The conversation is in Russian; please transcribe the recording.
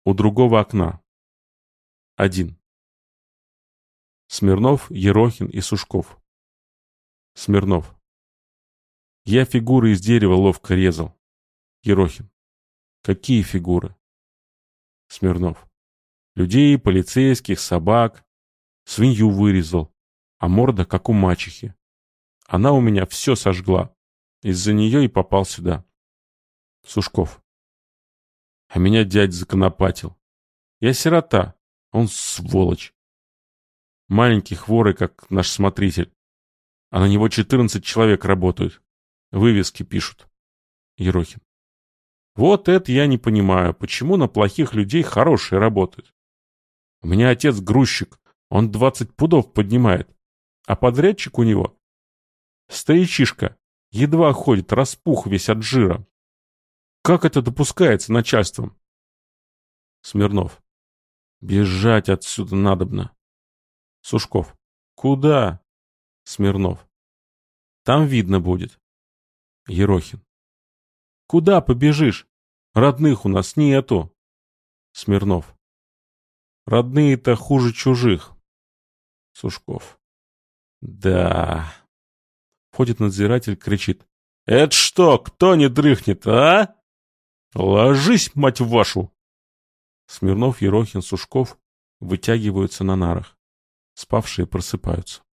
У другого окна. 1. Смирнов, Ерохин и Сушков. Смирнов. Я фигуры из дерева ловко резал. Ерохин. Какие фигуры? Смирнов. Людей, полицейских, собак. Свинью вырезал, а морда как у мачехи. Она у меня все сожгла. Из-за нее и попал сюда. Сушков. А меня дядь законопатил. Я сирота, он сволочь. Маленький хворый, как наш смотритель. А на него 14 человек работают. Вывески пишут. Ерохин. Вот это я не понимаю, почему на плохих людей хорошие работают. У меня отец грузчик, он 20 пудов поднимает, а подрядчик у него старичишка, едва ходит, распух весь от жира. Как это допускается начальством? Смирнов. Бежать отсюда надобно. Сушков. Куда? Смирнов. Там видно будет. Ерохин. Куда побежишь? Родных у нас нету. Смирнов. Родные-то хуже чужих. Сушков. Да. Входит надзиратель, кричит. Это что, кто не дрыхнет, а? Ложись, мать вашу! Смирнов, Ерохин, Сушков вытягиваются на нарах. Спавшие просыпаются.